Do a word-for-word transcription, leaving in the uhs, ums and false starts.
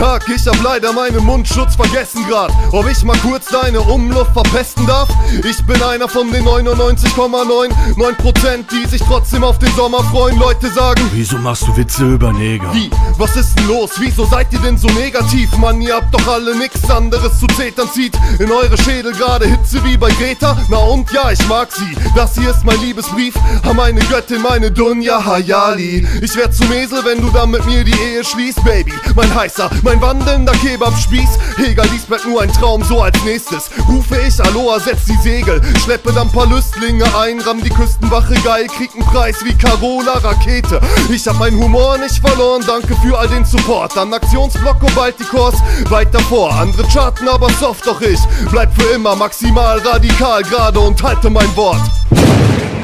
Tag, ich hab leider meinen Mundschutz vergessen grad. Ob ich mal kurz deine Umluft verpesten darf? Ich bin einer von den neunundneunzig Komma neunundneunzig Prozent, die sich trotzdem auf den Sommer freuen. Leute sagen: Wieso machst du Witze über Neger? Wie? Was ist denn los? Wieso seid ihr denn so negativ? Mann, ihr habt doch alle nix anderes zu zetern. Zieht in eure Schädel gerade Hitze wie bei Greta? Na und ja, ich mag sie. Das hier ist mein Liebesbrief an meine Göttin, meine Dunja Hayali. Ich werd zum Esel, wenn du dann mit mir die Ehe schließt, Baby. Mein heißer, mein wandelnder Kebabspieß. Egal, dies bleibt nur ein Traum, so als nächstes rufe ich Aloha, setz die Segel, schleppe dann paar Lüstlinge ein, ramm die Küstenwache geil, krieg nen Preis wie Carola Rakete. Ich hab meinen Humor nicht verloren, danke für all den Support. An Aktionsblock und bald die Kurs weit davor. Andere charten aber soft, doch ich bleib für immer maximal radikal gerade und halte mein Wort.